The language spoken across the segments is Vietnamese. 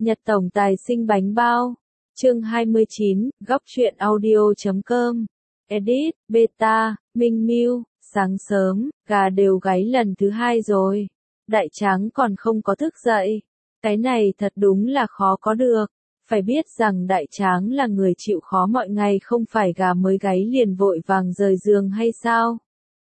Nhật tổng tài sinh bánh bao. Chương 29, góc truyện audio.com. Edit, beta, Minh Miu, sáng sớm, gà đều gáy lần thứ 2 rồi. Đại tráng còn không có thức dậy. Cái này thật đúng là khó có được. Phải biết rằng đại tráng là người chịu khó mọi ngày, không phải gà mới gáy liền vội vàng rời giường hay sao?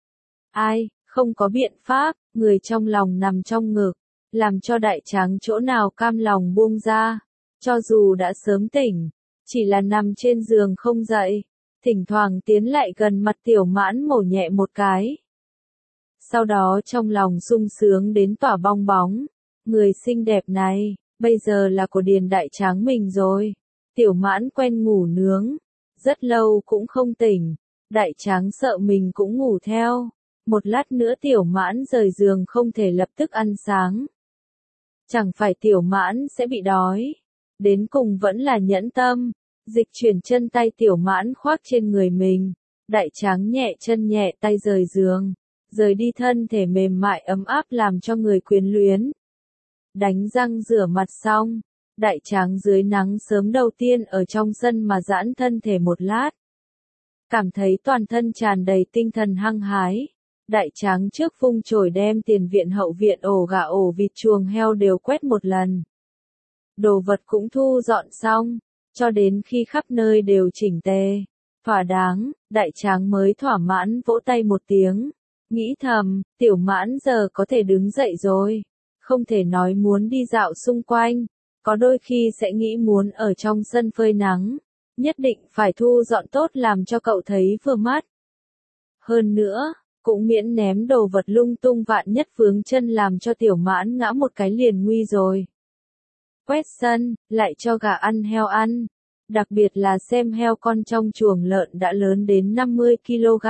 Ai, không có biện pháp, người trong lòng nằm trong ngực, làm cho đại tráng chỗ nào cam lòng buông ra. Cho dù đã sớm tỉnh, chỉ là nằm trên giường không dậy, thỉnh thoảng tiến lại gần mặt Tiểu Mãn mổ nhẹ một cái. Sau đó trong lòng sung sướng đến tỏa bong bóng, người xinh đẹp này, bây giờ là của Điền đại tráng mình rồi. Tiểu Mãn quen ngủ nướng, rất lâu cũng không tỉnh, đại tráng sợ mình cũng ngủ theo. Một lát nữa Tiểu Mãn rời giường không thể lập tức ăn sáng. Chẳng phải Tiểu Mãn sẽ bị đói. Đến cùng vẫn là nhẫn tâm, dịch chuyển chân tay Tiểu Mãn khoác trên người mình. Đại tráng nhẹ chân nhẹ tay rời giường, rời đi thân thể mềm mại ấm áp làm cho người quyến luyến. Đánh răng rửa mặt xong, đại tráng dưới nắng sớm đầu tiên ở trong sân mà giãn thân thể một lát. Cảm thấy toàn thân tràn đầy tinh thần hăng hái. Đại tráng trước vung chổi đem tiền viện hậu viện ổ gà ổ vịt chuồng heo đều quét một lần. Đồ vật cũng thu dọn xong, cho đến khi khắp nơi đều chỉnh tề, thỏa đáng, đại tráng mới thỏa mãn vỗ tay một tiếng. Nghĩ thầm, Tiểu Mãn giờ có thể đứng dậy rồi. Không thể nói muốn đi dạo xung quanh, có đôi khi sẽ nghĩ muốn ở trong sân phơi nắng. Nhất định phải thu dọn tốt làm cho cậu thấy vừa mắt. Hơn nữa, cũng miễn ném đồ vật lung tung, vạn nhất vướng chân làm cho Tiểu Mãn ngã một cái liền nguy rồi. Quét sân, lại cho gà ăn heo ăn. Đặc biệt là xem heo con trong chuồng lợn đã lớn đến 50 kg.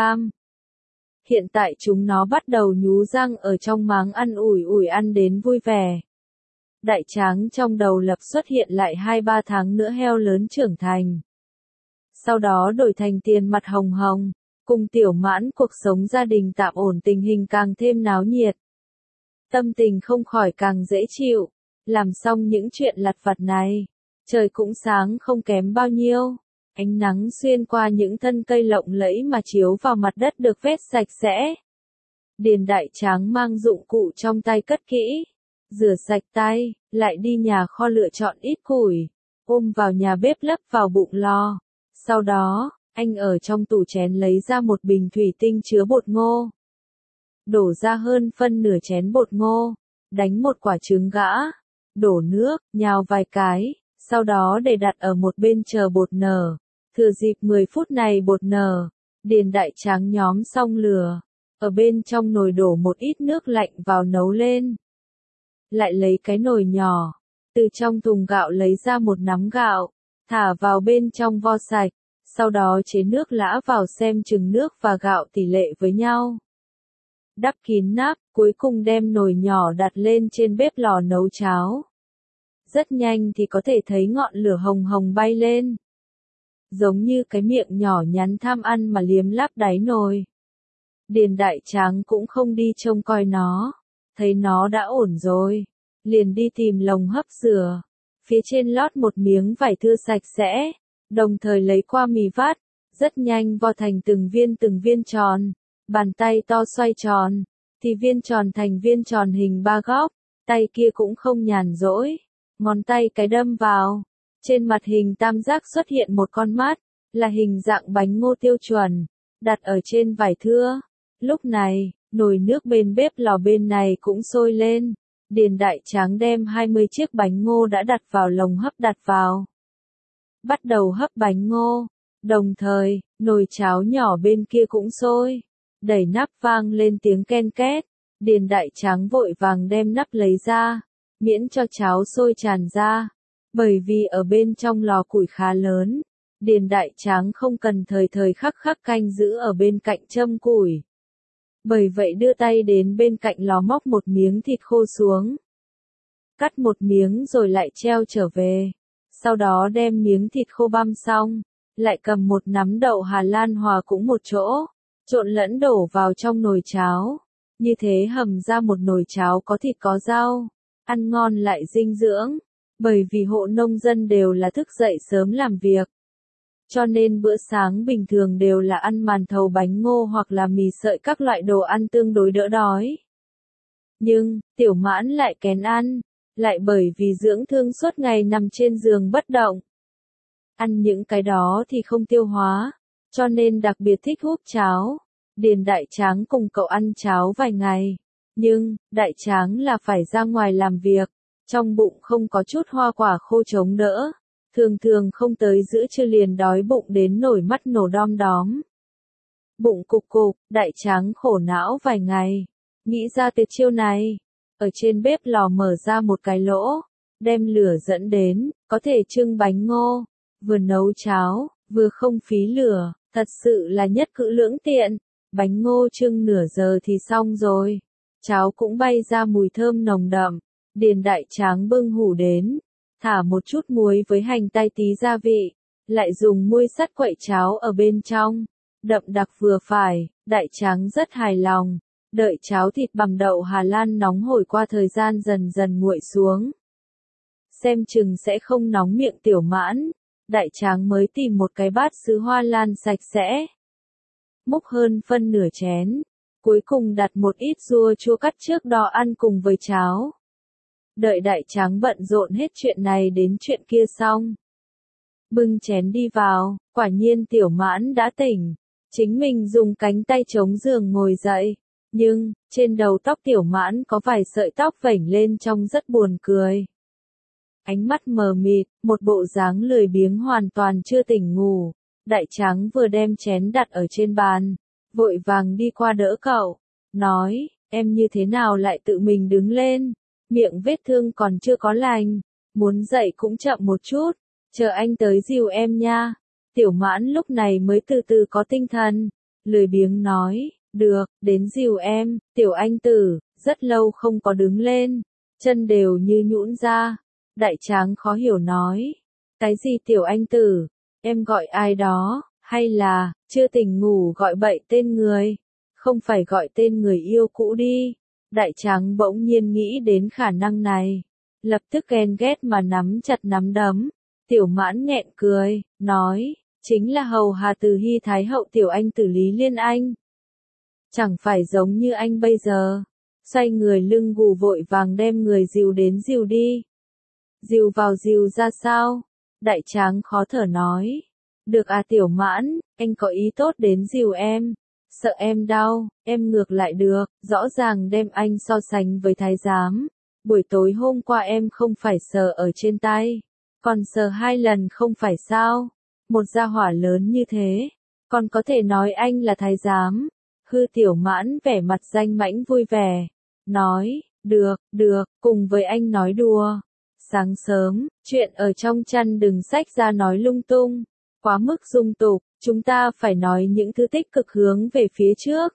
Hiện tại chúng nó bắt đầu nhú răng ở trong máng ăn ủi ăn đến vui vẻ. Đại tráng trong đầu lập xuất hiện lại 2-3 tháng nữa heo lớn trưởng thành. Sau đó đổi thành tiền mặt hồng hồng, cùng Tiểu Mãn cuộc sống gia đình tạm ổn, tình hình càng thêm náo nhiệt. Tâm tình không khỏi càng dễ chịu. Làm xong những chuyện lặt vặt này, trời cũng sáng không kém bao nhiêu. Ánh nắng xuyên qua những thân cây lộng lẫy mà chiếu vào mặt đất được vét sạch sẽ. Điền đại tráng mang dụng cụ trong tay cất kỹ, rửa sạch tay, lại đi nhà kho lựa chọn ít củi, ôm vào nhà bếp lấp vào bụng lò. Sau đó, anh ở trong tủ chén lấy ra một bình thủy tinh chứa bột ngô. Đổ ra hơn phân nửa chén bột ngô, đánh một quả trứng gã, đổ nước, nhào vài cái, sau đó để đặt ở một bên chờ bột nở. Thừa dịp 10 phút này bột nở, Điền đại tráng nhóm xong lửa, ở bên trong nồi đổ một ít nước lạnh vào nấu lên. Lại lấy cái nồi nhỏ, từ trong thùng gạo lấy ra một nắm gạo, thả vào bên trong vo sạch, sau đó chế nước lã vào xem chừng nước và gạo tỷ lệ với nhau. Đắp kín nắp, cuối cùng đem nồi nhỏ đặt lên trên bếp lò nấu cháo. Rất nhanh thì có thể thấy ngọn lửa hồng hồng bay lên. Giống như cái miệng nhỏ nhắn tham ăn mà liếm láp đáy nồi. Điền đại tráng cũng không đi trông coi nó, thấy nó đã ổn rồi, liền đi tìm lồng hấp rửa. Phía trên lót một miếng vải thưa sạch sẽ, đồng thời lấy qua mì vắt, rất nhanh vo thành từng viên tròn. Bàn tay to xoay tròn, thì viên tròn thành viên tròn hình 3 góc, tay kia cũng không nhàn rỗi, ngón tay cái đâm vào. Trên mặt hình tam giác xuất hiện một con mắt, là hình dạng bánh ngô tiêu chuẩn, đặt ở trên vải thưa. Lúc này, nồi nước bên bếp lò bên này cũng sôi lên. Điền đại tráng đem 20 chiếc bánh ngô đã đặt vào lồng hấp đặt vào. Bắt đầu hấp bánh ngô, đồng thời, nồi cháo nhỏ bên kia cũng sôi. Đẩy nắp vang lên tiếng ken két, Điền đại tráng vội vàng đem nắp lấy ra, miễn cho cháo sôi tràn ra. Bởi vì ở bên trong lò củi khá lớn, Điền đại tráng không cần thời thời khắc khắc canh giữ ở bên cạnh châm củi. Bởi vậy đưa tay đến bên cạnh lò móc một miếng thịt khô xuống. Cắt một miếng rồi lại treo trở về. Sau đó đem miếng thịt khô băm xong, lại cầm một nắm đậu Hà Lan hòa cũng một chỗ, trộn lẫn đổ vào trong nồi cháo. Như thế hầm ra một nồi cháo có thịt có rau, ăn ngon lại dinh dưỡng. Bởi vì hộ nông dân đều là thức dậy sớm làm việc. Cho nên bữa sáng bình thường đều là ăn màn thầu bánh ngô hoặc là mì sợi các loại đồ ăn tương đối đỡ đói. Nhưng, Tiểu Mãn lại kén ăn, lại bởi vì dưỡng thương suốt ngày nằm trên giường bất động. Ăn những cái đó thì không tiêu hóa, cho nên đặc biệt thích húp cháo. Điền Đại Tráng cùng cậu ăn cháo vài ngày. Nhưng, Đại Tráng là phải ra ngoài làm việc, trong bụng không có chút hoa quả khô chống đỡ. Thường thường không tới giữa trưa liền đói bụng đến nổi mắt nổ đom đóm. Bụng cục cục, Đại Tráng khổ não vài ngày. Nghĩ ra tuyệt chiêu này. Ở trên bếp lò mở ra một cái lỗ, đem lửa dẫn đến, có thể trưng bánh ngô. Vừa nấu cháo, vừa không phí lửa, thật sự là nhất cữ lưỡng tiện. Bánh ngô trưng nửa giờ thì xong rồi. Cháo cũng bay ra mùi thơm nồng đậm. Điền Đại Tráng bưng hủ đến, thả một chút muối với hành tây tí gia vị, lại dùng muôi sắt quậy cháo ở bên trong. Đậm đặc vừa phải, Đại Tráng rất hài lòng. Đợi cháo thịt bằm đậu Hà Lan nóng hổi qua thời gian dần dần nguội xuống. Xem chừng sẽ không nóng miệng Tiểu Mãn. Đại Tráng mới tìm một cái bát sứ hoa lan sạch sẽ. Múc hơn phân nửa chén. Cuối cùng đặt một ít rua chua cắt trước đó ăn cùng với cháo. Đợi Đại Tráng bận rộn hết chuyện này đến chuyện kia xong. Bưng chén đi vào, quả nhiên Tiểu Mãn đã tỉnh. Chính mình dùng cánh tay chống giường ngồi dậy. Nhưng, trên đầu tóc Tiểu Mãn có vài sợi tóc vểnh lên trông rất buồn cười. Ánh mắt mờ mịt, một bộ dáng lười biếng hoàn toàn chưa tỉnh ngủ. Đại Tráng vừa đem chén đặt ở trên bàn, vội vàng đi qua đỡ cậu, nói, em như thế nào lại tự mình đứng lên, miệng vết thương còn chưa có lành, muốn dậy cũng chậm một chút, chờ anh tới dìu em nha. Tiểu Mãn lúc này mới từ từ có tinh thần, lười biếng nói, được, đến dìu em. Tiểu anh tử, rất lâu không có đứng lên, chân đều như nhũn ra. Đại Tráng khó hiểu nói, cái gì tiểu anh tử, em gọi ai đó, hay là, chưa tỉnh ngủ gọi bậy tên người, không phải gọi tên người yêu cũ đi. Đại Tráng bỗng nhiên nghĩ đến khả năng này, lập tức ghen ghét mà nắm chặt nắm đấm. Tiểu Mãn nghẹn cười, nói, chính là hầu hà từ Hy Thái hậu tiểu anh tử Lý Liên Anh. Chẳng phải giống như anh bây giờ, xoay người lưng gù vội vàng đem người dìu đến dìu đi. Dìu vào dìu ra sao? Đại Tráng khó thở nói. Được à Tiểu Mãn, anh có ý tốt đến dìu em. Sợ em đau, em ngược lại được, rõ ràng đem anh so sánh với thái giám. Buổi tối hôm qua em không phải sờ ở trên tay, còn sờ 2 lần không phải sao? Một gia hỏa lớn như thế, còn có thể nói anh là thái giám. Hư Tiểu Mãn vẻ mặt danh mãnh vui vẻ, nói, được, cùng với anh nói đùa. Sáng sớm, chuyện ở trong chăn đừng xách ra nói lung tung, quá mức dung tục, chúng ta phải nói những thứ tích cực hướng về phía trước.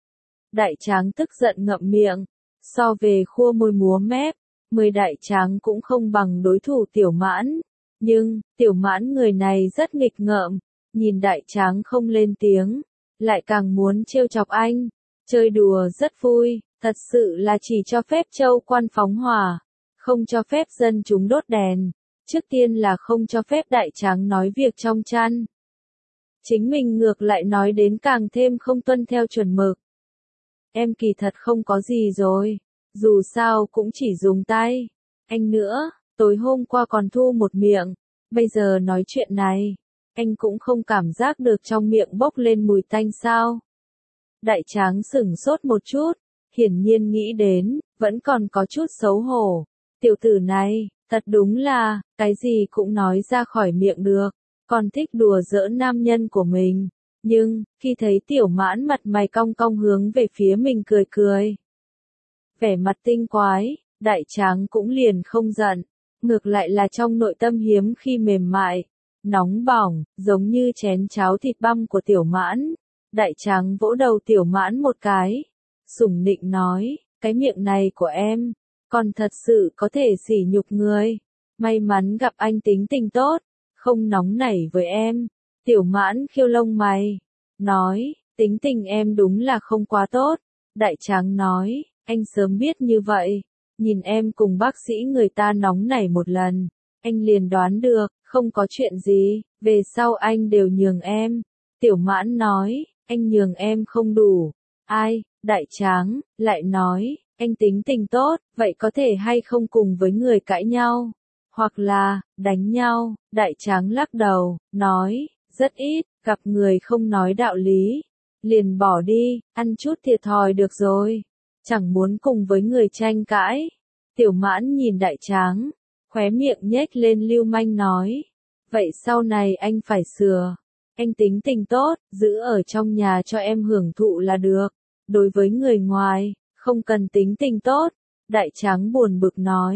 Đại Tráng tức giận ngậm miệng, so về khua môi múa mép, 10 Đại Tráng cũng không bằng đối thủ Tiểu Mãn. Nhưng, Tiểu Mãn người này rất nghịch ngợm, nhìn Đại Tráng không lên tiếng, lại càng muốn trêu chọc anh, chơi đùa rất vui, thật sự là chỉ cho phép châu quan phóng hỏa, không cho phép dân chúng đốt đèn. Trước tiên là không cho phép Đại Tráng nói việc trong chăn. Chính mình ngược lại nói đến càng thêm không tuân theo chuẩn mực. Em kỳ thật không có gì rồi, dù sao cũng chỉ dùng tay. Anh nữa, tối hôm qua còn thu một miệng, bây giờ nói chuyện này, anh cũng không cảm giác được trong miệng bốc lên mùi tanh sao? Đại Tráng sửng sốt một chút, hiển nhiên nghĩ đến, vẫn còn có chút xấu hổ. Tiểu tử này, thật đúng là, cái gì cũng nói ra khỏi miệng được, còn thích đùa giỡn nam nhân của mình. Nhưng, khi thấy Tiểu Mãn mặt mày cong cong hướng về phía mình cười cười, vẻ mặt tinh quái, Đại Tráng cũng liền không giận, ngược lại là trong nội tâm hiếm khi mềm mại, nóng bỏng, giống như chén cháo thịt băm của Tiểu Mãn. Đại Tráng vỗ đầu Tiểu Mãn một cái, sủng nịnh nói, cái miệng này của em, còn thật sự có thể sỉ nhục người. May mắn gặp anh tính tình tốt, không nóng nảy với em. Tiểu Mãn khiêu lông mày, nói, tính tình em đúng là không quá tốt. Đại Tráng nói, anh sớm biết như vậy, Nhìn em cùng bác sĩ người ta nóng nảy một lần, anh liền đoán được, không có chuyện gì, về sau anh đều nhường em. Tiểu Mãn nói, anh nhường em không đủ. Ai, Đại Tráng, lại nói, anh tính tình tốt, vậy có thể hay không cùng với người cãi nhau, hoặc là, đánh nhau. Đại Tráng lắc đầu, nói, rất ít, gặp người không nói đạo lý, liền bỏ đi, ăn chút thiệt thòi được rồi, chẳng muốn cùng với người tranh cãi. Tiểu Mãn nhìn Đại Tráng, khóe miệng nhếch lên lưu manh nói, vậy sau này anh phải sửa, anh tính tình tốt, giữ ở trong nhà cho em hưởng thụ là được, đối với người ngoài, không cần tính tình tốt. Đại Tráng buồn bực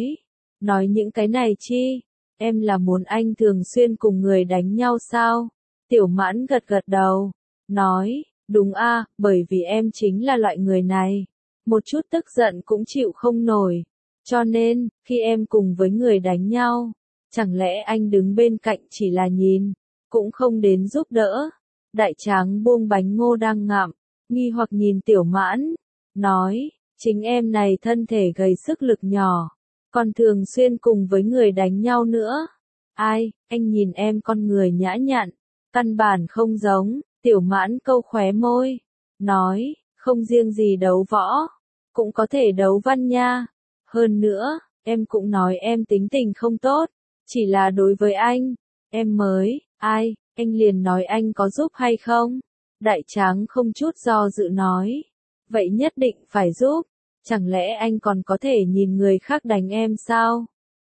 nói những cái này chi, em là muốn anh thường xuyên cùng người đánh nhau sao? Tiểu Mãn gật gật đầu, nói, đúng a, bởi vì em chính là loại người này, một chút tức giận cũng chịu không nổi, cho nên, khi em cùng với người đánh nhau, chẳng lẽ anh đứng bên cạnh chỉ là nhìn, cũng không đến giúp đỡ. Đại Tráng buông bánh ngô đang ngậm, nghi hoặc nhìn Tiểu Mãn, nói, chính em này thân thể gầy sức lực nhỏ, còn thường xuyên cùng với người đánh nhau nữa. Ai, anh nhìn em con người nhã nhặn, căn bản không giống. Tiểu Mãn câu khóe môi, nói, không riêng gì đấu võ, cũng có thể đấu văn nha. Hơn nữa, em cũng nói em tính tình không tốt, chỉ là đối với anh, em mới, ai, anh liền nói anh có giúp hay không? Đại Tráng không chút do dự nói, vậy nhất định phải giúp, chẳng lẽ anh còn có thể nhìn người khác đánh em sao?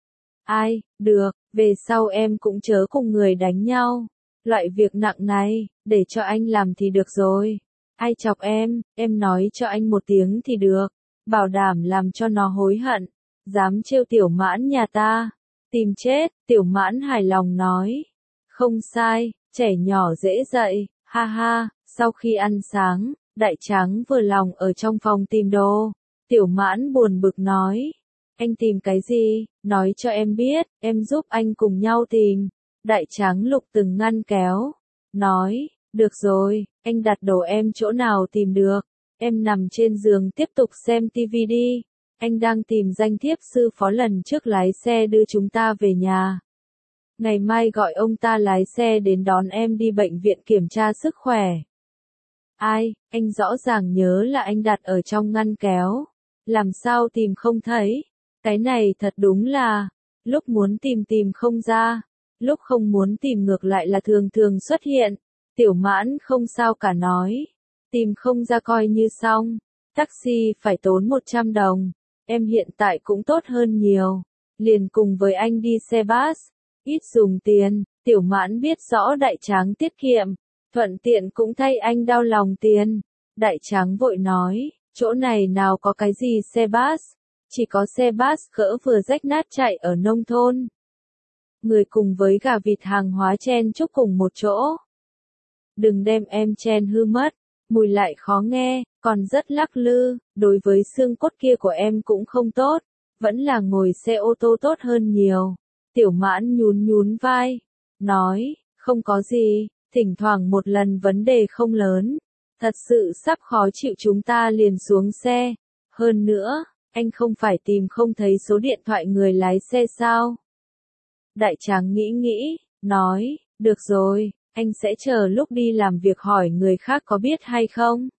Ai, được, về sau em cũng chớ cùng người đánh nhau. Loại việc nặng này, để cho anh làm thì được rồi. Ai chọc em nói cho anh một tiếng thì được. Bảo đảm làm cho nó hối hận. Dám trêu Tiểu Mãn nhà ta. Tìm chết, Tiểu Mãn hài lòng nói. Không sai, trẻ nhỏ dễ dạy, ha ha. Sau khi ăn sáng, Đại Tráng vừa lòng ở trong phòng tìm đồ. Tiểu Mãn buồn bực nói. Anh tìm cái gì, nói cho em biết, em giúp anh cùng nhau tìm. Đại Tráng lục từng ngăn kéo, nói, được rồi, anh đặt đồ em chỗ nào tìm được, em nằm trên giường tiếp tục xem tivi đi, anh đang tìm danh thiếp sư phó lần trước lái xe đưa chúng ta về nhà. Ngày mai gọi ông ta lái xe đến đón em đi bệnh viện kiểm tra sức khỏe. Ai, anh rõ ràng nhớ là anh đặt ở trong ngăn kéo, làm sao tìm không thấy, cái này thật đúng là, lúc muốn tìm không ra. Lúc không muốn tìm ngược lại là thường thường xuất hiện. Tiểu Mãn không sao cả nói. Tìm không ra coi như xong. Taxi phải tốn 100 đồng. Em hiện tại cũng tốt hơn nhiều. Liền cùng với anh đi xe bus. Ít dùng tiền. Tiểu Mãn biết rõ Đại Tráng tiết kiệm. Thuận tiện cũng thay anh đau lòng tiền. Đại Tráng vội nói. Chỗ này nào có cái gì xe bus. Chỉ có xe bus cỡ vừa rách nát chạy ở nông thôn. Người cùng với gà vịt hàng hóa chen chúc cùng một chỗ. Đừng đem em chen hư mất, mùi lại khó nghe, còn rất lắc lư, đối với xương cốt kia của em cũng không tốt, vẫn là ngồi xe ô tô tốt hơn nhiều. Tiểu Mãn nhún vai, nói, không có gì, thỉnh thoảng một lần vấn đề không lớn, thật sự sắp khó chịu chúng ta liền xuống xe. Hơn nữa, anh không phải tìm không thấy số điện thoại người lái xe sao? Đại Tráng nghĩ, nói, được rồi, anh sẽ chờ lúc đi làm việc hỏi người khác có biết hay không.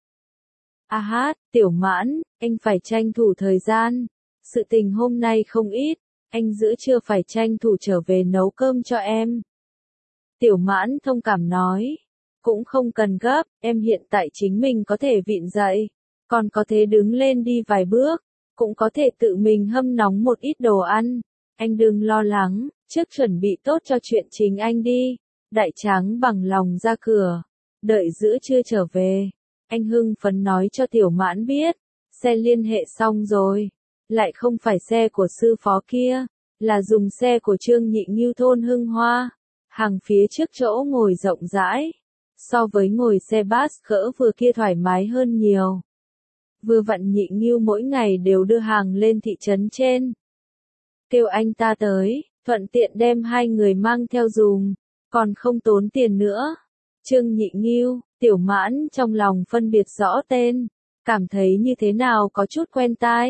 A hát, Tiểu Mãn, anh phải tranh thủ thời gian. Sự tình hôm nay không ít, anh giữa trưa phải tranh thủ trở về nấu cơm cho em. Tiểu Mãn thông cảm nói, cũng không cần gấp, em hiện tại chính mình có thể vịn dậy, còn có thể đứng lên đi vài bước, cũng có thể tự mình hâm nóng một ít đồ ăn. Anh đừng lo lắng, trước chuẩn bị tốt cho chuyện chính anh đi. Đại Tráng bằng lòng ra cửa, đợi giữa trưa trở về. Anh hưng phấn nói cho Tiểu Mãn biết, xe liên hệ xong rồi, lại không phải xe của sư phó kia, là dùng xe của Trương Nhị Ngưu thôn Hưng Hoa. Hàng phía trước chỗ ngồi rộng rãi, so với ngồi xe bus cỡ vừa kia thoải mái hơn nhiều. Vừa vặn Nhị Ngưu mỗi ngày đều đưa hàng lên thị trấn trên. Kêu anh ta tới, thuận tiện đem hai người mang theo dùng, còn không tốn tiền nữa. Trương Nhị Ngưu, Tiểu Mãn trong lòng phân biệt rõ tên, cảm thấy như thế nào có chút quen tai.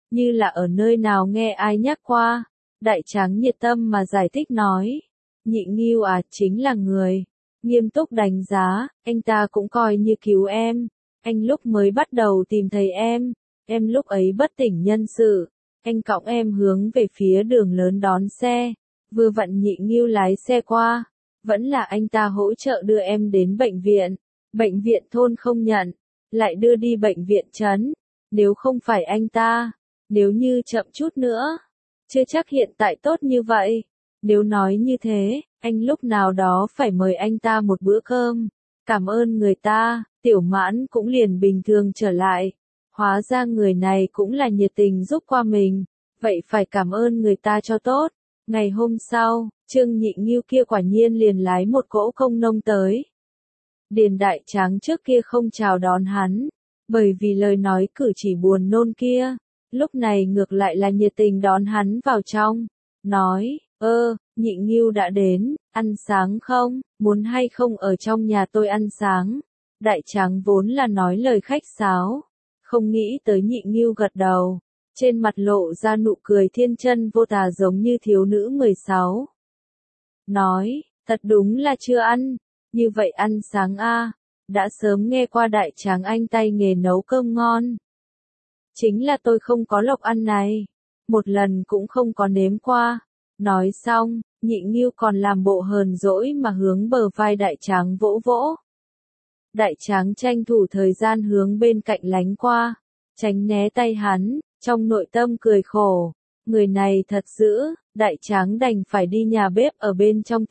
như là ở nơi nào nghe ai nhắc qua. Đại tráng nhiệt tâm mà giải thích nói. Nhị Ngưu à, chính là người. Nghiêm túc đánh giá, anh ta cũng coi như cứu em. Anh lúc mới bắt đầu tìm thấy em lúc ấy bất tỉnh nhân sự. Anh cõng em hướng về phía đường lớn đón xe. Vừa vặn Nhị Ngưu lái xe qua. Vẫn là anh ta hỗ trợ đưa em đến bệnh viện. Bệnh viện thôn không nhận, lại đưa đi bệnh viện trấn. Nếu không phải anh ta, nếu như chậm chút nữa, chưa chắc hiện tại tốt như vậy. Nếu nói như thế, anh lúc nào đó phải mời anh ta một bữa cơm. Cảm ơn người ta, Tiểu Mãn cũng liền bình thường trở lại. Hóa ra người này cũng là nhiệt tình giúp qua mình. Vậy phải cảm ơn người ta cho tốt. Ngày hôm sau, Trương Nhị Ngưu kia quả nhiên liền lái một cỗ công nông tới. Điền Đại Tráng trước kia không chào đón hắn, bởi vì lời nói cử chỉ buồn nôn kia, lúc này ngược lại là nhiệt tình đón hắn vào trong, nói, Nhị Ngưu đã đến, ăn sáng không, muốn hay không ở trong nhà tôi ăn sáng. Đại Tráng vốn là nói lời khách sáo, không nghĩ tới Nhị Ngưu gật đầu, trên mặt lộ ra nụ cười thiên chân vô tà giống như thiếu nữ 16. Nói, thật đúng là chưa ăn. Như vậy ăn sáng a, đã sớm nghe qua Đại Tráng anh tay nghề nấu cơm ngon. Chính là tôi không có lộc ăn này, một lần cũng không có nếm qua. Nói xong, Nhị Ngưu còn làm bộ hờn dỗi mà hướng bờ vai Đại Tráng vỗ vỗ. Đại Tráng tranh thủ thời gian hướng bên cạnh lánh qua, tránh né tay hắn, trong nội tâm cười khổ. Người này thật dữ, Đại Tráng đành phải đi nhà bếp ở bên trong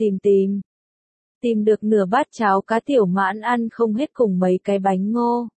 tìm được nửa bát cháo cá Tiểu Mãn ăn không hết cùng mấy cái bánh ngô.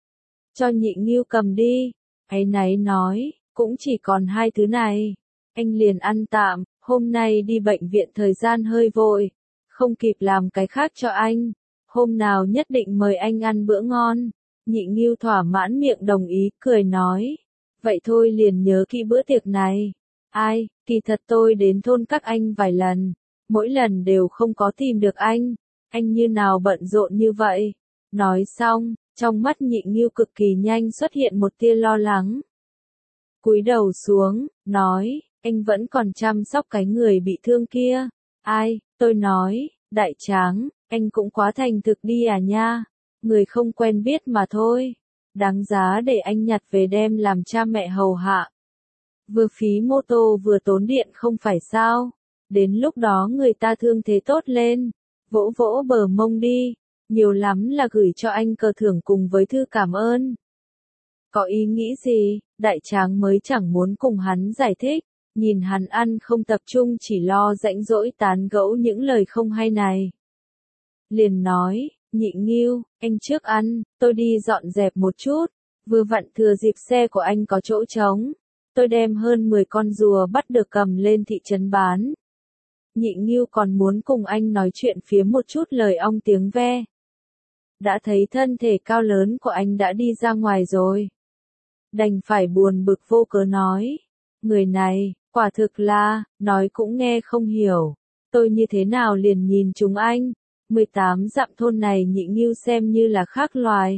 Cho Nhị Ngưu cầm đi, áy náy nói, cũng chỉ còn hai thứ này. Anh liền ăn tạm, hôm nay đi bệnh viện thời gian hơi vội, không kịp làm cái khác cho anh. Hôm nào nhất định mời anh ăn bữa ngon. Nhị Ngưu thỏa mãn miệng đồng ý, cười nói. Vậy thôi liền nhớ kỹ bữa tiệc này. Ai, kỳ thật tôi đến thôn các anh vài lần. Mỗi lần đều không có tìm được anh như nào bận rộn như vậy. Nói xong, trong mắt Nhị Ngưu cực kỳ nhanh xuất hiện một tia lo lắng. Cúi đầu xuống, nói, anh vẫn còn chăm sóc cái người bị thương kia. Ai, tôi nói, Đại Tráng, anh cũng quá thành thực đi à nha. Người không quen biết mà thôi. Đáng giá để anh nhặt về đem làm cha mẹ hầu hạ. Vừa phí mô tô vừa tốn điện không phải sao. Đến lúc đó người ta thương thế tốt lên, vỗ vỗ bờ mông đi, nhiều lắm là gửi cho anh cờ thưởng cùng với thư cảm ơn. Có ý nghĩ gì, Đại Tráng mới chẳng muốn cùng hắn giải thích, nhìn hắn ăn không tập trung chỉ lo rãnh rỗi tán gẫu những lời không hay này. Liền nói, Nhị Ngưu, anh trước ăn, tôi đi dọn dẹp một chút, vừa vặn thừa dịp xe của anh có chỗ trống, tôi đem hơn 10 con rùa bắt được cầm lên thị trấn bán. Nhị Ngưu còn muốn cùng anh nói chuyện phía một chút lời ong tiếng ve. Đã thấy thân thể cao lớn của anh đã đi ra ngoài rồi. Đành phải buồn bực vô cớ nói. Người này, quả thực là, nói cũng nghe không hiểu. Tôi như thế nào liền nhìn chúng anh. 18 dặm thôn này Nhị Ngưu xem như là khác loài.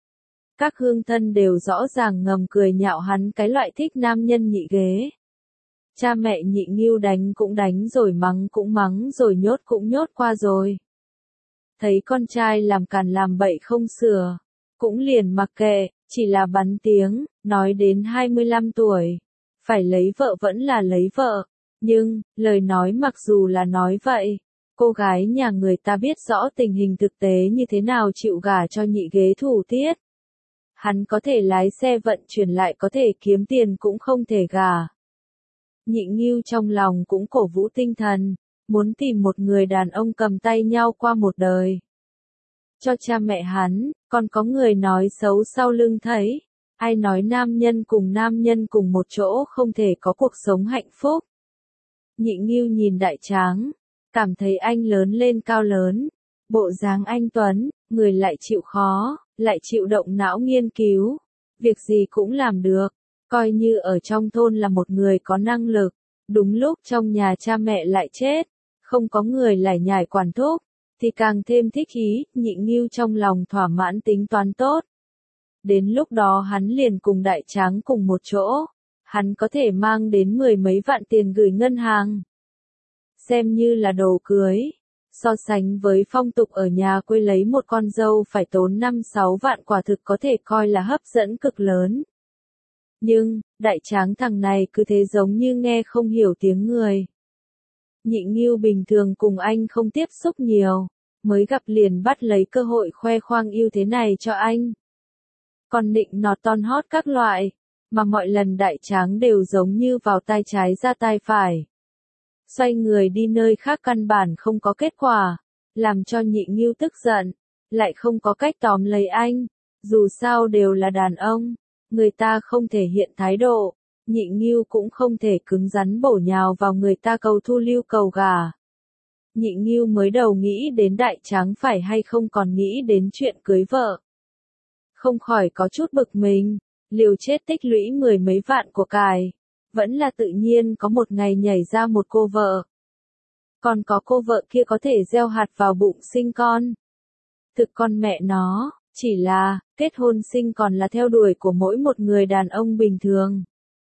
Các hương thân đều rõ ràng ngầm cười nhạo hắn cái loại thích nam nhân nhị ghế. Cha mẹ Nhị Ngưu đánh cũng đánh rồi mắng cũng mắng rồi nhốt cũng nhốt qua rồi. Thấy con trai làm càn làm bậy không sửa, cũng liền mặc kệ, chỉ là bắn tiếng, nói đến 25 tuổi, phải lấy vợ vẫn là lấy vợ, nhưng, lời nói mặc dù là nói vậy, cô gái nhà người ta biết rõ tình hình thực tế như thế nào chịu gả cho nhị ghế thủ tiết. Hắn có thể lái xe vận chuyển lại có thể kiếm tiền cũng không thể gả. Nhị Ngưu trong lòng cũng cổ vũ tinh thần, muốn tìm một người đàn ông cầm tay nhau qua một đời. Cho cha mẹ hắn, còn có người nói xấu sau lưng thấy, ai nói nam nhân cùng một chỗ không thể có cuộc sống hạnh phúc. Nhị Ngưu nhìn Đại Tráng, cảm thấy anh lớn lên cao lớn, bộ dáng anh tuấn, người lại chịu khó, lại chịu động não nghiên cứu, việc gì cũng làm được, coi như ở trong thôn là một người có năng lực. Đúng lúc trong nhà cha mẹ lại chết, không có người lải nhải quản thúc, thì càng thêm thích ý. Nhị Ngưu trong lòng thỏa mãn tính toán tốt. Đến lúc đó hắn liền cùng Đại Tráng cùng một chỗ, hắn có thể mang đến 10 mấy vạn tiền gửi ngân hàng. Xem như là đồ cưới. So sánh với phong tục ở nhà quê lấy một con dâu phải tốn 5-6 vạn quả thực có thể coi là hấp dẫn cực lớn. Nhưng, đại tráng thằng này cứ thế giống như nghe không hiểu tiếng người. Nhị Ngưu bình thường cùng anh không tiếp xúc nhiều, mới gặp liền bắt lấy cơ hội khoe khoang ưu thế này cho anh. Còn nịnh nọt ton hót các loại, mà mọi lần đại tráng đều giống như vào tai trái ra tai phải. Xoay người đi nơi khác căn bản không có kết quả, làm cho Nhị Ngưu tức giận, lại không có cách tóm lấy anh, dù sao đều là đàn ông, người ta không thể hiện thái độ, Nhị Ngưu cũng không thể cứng rắn bổ nhào vào người ta cầu thu lưu cầu gà. Nhị Ngưu mới đầu nghĩ đến đại tráng phải hay không còn nghĩ đến chuyện cưới vợ. Không khỏi có chút bực mình, liều chết tích lũy 10 mấy vạn của cải. Vẫn là tự nhiên có một ngày nhảy ra một cô vợ. Còn có cô vợ kia có thể gieo hạt vào bụng sinh con. Thực con mẹ nó, chỉ là, kết hôn sinh còn là theo đuổi của mỗi một người đàn ông bình thường.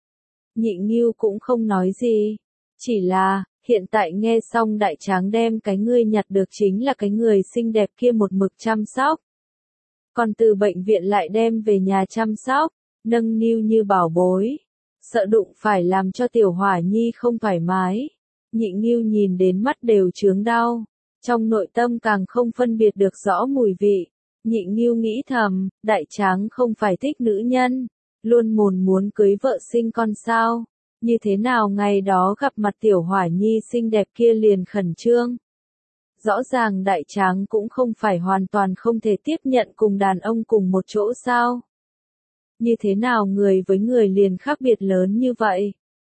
Nhị Ngưu cũng không nói gì. Chỉ là, hiện tại nghe xong đại tráng đem cái ngươi nhặt được chính là cái người xinh đẹp kia một mực chăm sóc. Còn từ bệnh viện lại đem về nhà chăm sóc, nâng niu như bảo bối. Sợ đụng phải làm cho Tiểu Hỏa Nhi không thoải mái. Nhị Ngưu nhìn đến mắt đều chướng đau. Trong nội tâm càng không phân biệt được rõ mùi vị. Nhị Ngưu nghĩ thầm, đại tráng không phải thích nữ nhân. Luôn muốn cưới vợ sinh con sao. Như thế nào ngày đó gặp mặt Tiểu Hỏa Nhi xinh đẹp kia liền khẩn trương. Rõ ràng đại tráng cũng không phải hoàn toàn không thể tiếp nhận cùng đàn ông cùng một chỗ sao. Như thế nào người với người liền khác biệt lớn như vậy?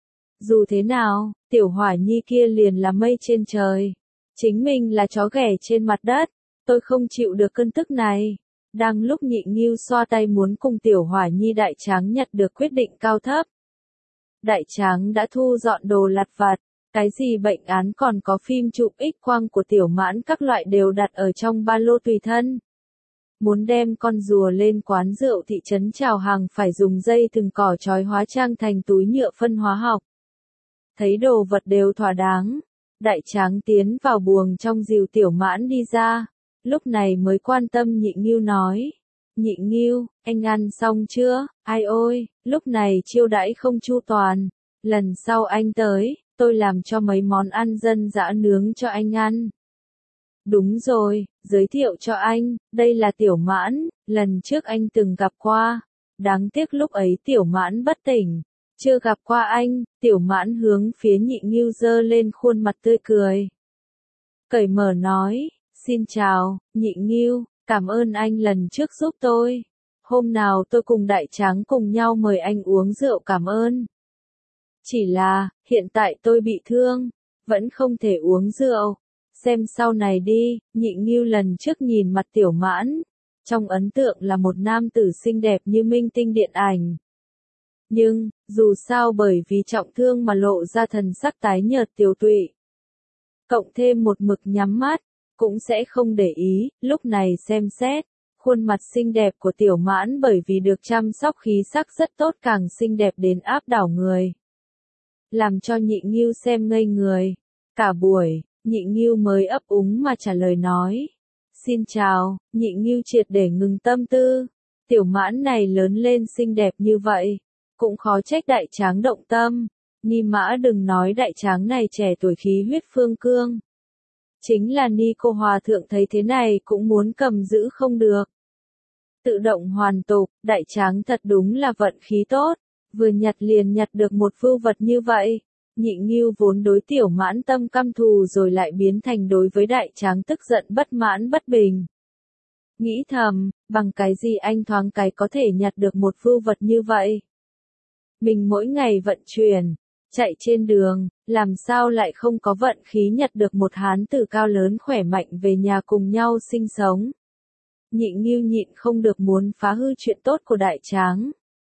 Dù thế nào, Tiểu Hỏa Nhi kia liền là mây trên trời. Chính mình là chó ghẻ trên mặt đất. Tôi không chịu được cơn tức này. Đang lúc Nhị Ngưu xoa tay muốn cùng Tiểu Hỏa Nhi đại tráng nhặt được quyết định cao thấp. Đại tráng đã thu dọn đồ lặt vặt. Cái gì bệnh án còn có phim chụp X-quang của Tiểu Mãn các loại đều đặt ở trong ba lô tùy thân. Muốn đem con rùa lên quán rượu thị trấn chào hàng phải dùng dây thừng cỏ trói hóa trang thành túi nhựa phân hóa học. Thấy đồ vật đều thỏa đáng, đại tráng tiến vào buồng trong dìu Tiểu Mãn đi ra, lúc này mới quan tâm Nhị Ngưu nói. Nhị Ngưu, anh ăn xong chưa? Ai ôi, lúc này chiêu đãi không chu toàn, lần sau anh tới, tôi làm cho mấy món ăn dân dã nướng cho anh ăn. Đúng rồi, giới thiệu cho anh, đây là Tiểu Mãn, lần trước anh từng gặp qua. Đáng tiếc lúc ấy Tiểu Mãn bất tỉnh, chưa gặp qua anh. Tiểu Mãn hướng phía Nhị Ngưu giơ lên khuôn mặt tươi cười. Cởi mở nói, xin chào, Nhị Ngưu, cảm ơn anh lần trước giúp tôi. Hôm nào tôi cùng đại tráng cùng nhau mời anh uống rượu cảm ơn. Chỉ là, hiện tại tôi bị thương, vẫn không thể uống rượu. Xem sau này đi. Nhị Ngưu lần trước nhìn mặt Tiểu Mãn, trong ấn tượng là một nam tử xinh đẹp như minh tinh điện ảnh. Nhưng, dù sao bởi vì trọng thương mà lộ ra thần sắc tái nhợt tiều tụy. Cộng thêm một mực nhắm mắt, cũng sẽ không để ý, lúc này xem xét. Khuôn mặt xinh đẹp của Tiểu Mãn bởi vì được chăm sóc khí sắc rất tốt càng xinh đẹp đến áp đảo người. Làm cho Nhị Ngưu xem ngây người. Cả buổi, Nhị Ngưu mới ấp úng mà trả lời nói. Xin chào, Nhị Ngưu triệt để ngừng tâm tư. Tiểu Mãn này lớn lên xinh đẹp như vậy, cũng khó trách đại tráng động tâm. Ni Mã đừng nói đại tráng này trẻ tuổi khí huyết phương cương. Chính là Ni cô hòa thượng thấy thế này cũng muốn cầm giữ không được. Tự động hoàn tục, đại tráng thật đúng là vận khí tốt, vừa nhặt liền nhặt được một vưu vật như vậy. Nhị Ngưu vốn đối Tiểu Mãn tâm căm thù rồi lại biến thành đối với đại tráng tức giận bất mãn bất bình. Nghĩ thầm, bằng cái gì anh thoáng cái có thể nhặt được một vưu vật như vậy? Mình mỗi ngày vận chuyển, chạy trên đường, làm sao lại không có vận khí nhặt được một hán tử cao lớn khỏe mạnh về nhà cùng nhau sinh sống. Nhị Ngưu nhịn không được muốn phá hư chuyện tốt của đại tráng.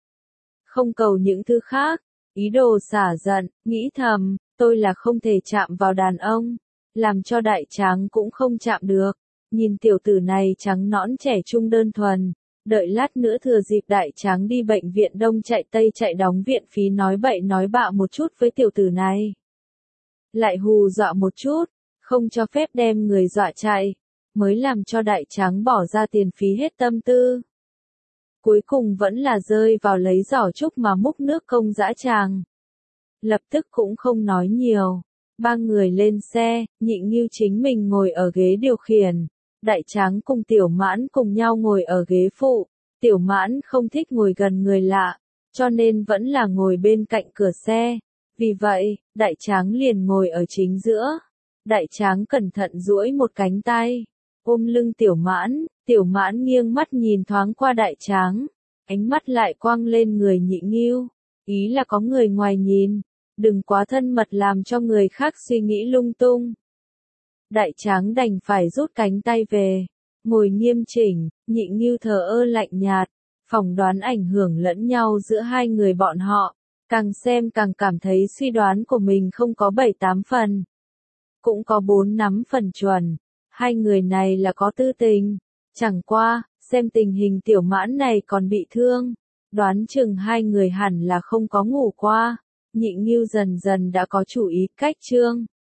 Không cầu những thứ khác, ý đồ xả giận, nghĩ thầm, tôi là không thể chạm vào đàn ông, làm cho đại tráng cũng không chạm được. Nhìn tiểu tử này trắng nõn trẻ trung đơn thuần, Đợi lát nữa thừa dịp đại tráng đi bệnh viện đông chạy tây chạy đóng viện phí nói bậy nói bạ một chút với tiểu tử này. Lại hù dọa một chút, không cho phép đem người dọa chạy, mới làm cho đại tráng bỏ ra tiền phí hết tâm tư. Cuối cùng vẫn là rơi vào lấy giỏ trúc mà múc nước công dã tràng. Lập tức cũng không nói nhiều. Ba người lên xe, Nhị Ngưu chính mình ngồi ở ghế điều khiển. Đại tráng cùng Tiểu Mãn cùng nhau ngồi ở ghế phụ. Tiểu Mãn không thích ngồi gần người lạ, cho nên vẫn là ngồi bên cạnh cửa xe. Vì vậy, đại tráng liền ngồi ở chính giữa. Đại tráng cẩn thận duỗi một cánh tay, ôm lưng Tiểu Mãn nghiêng mắt nhìn thoáng qua đại tráng, ánh mắt lại quang lên người Nhị Ngưu, ý là có người ngoài nhìn, đừng quá thân mật làm cho người khác suy nghĩ lung tung. Đại tráng đành phải rút cánh tay về, ngồi nghiêm chỉnh, Nhị Ngưu thờ ơ lạnh nhạt, phỏng đoán ảnh hưởng lẫn nhau giữa hai người bọn họ, càng xem càng cảm thấy suy đoán của mình không có 7-8 phần, cũng có 4-5 phần chuẩn, hai người này là có tư tình, chẳng qua, xem tình hình Tiểu Mãn này còn bị thương, đoán chừng hai người hẳn là không có ngủ qua. Nhị Ngưu dần dần đã có chủ ý cách trương.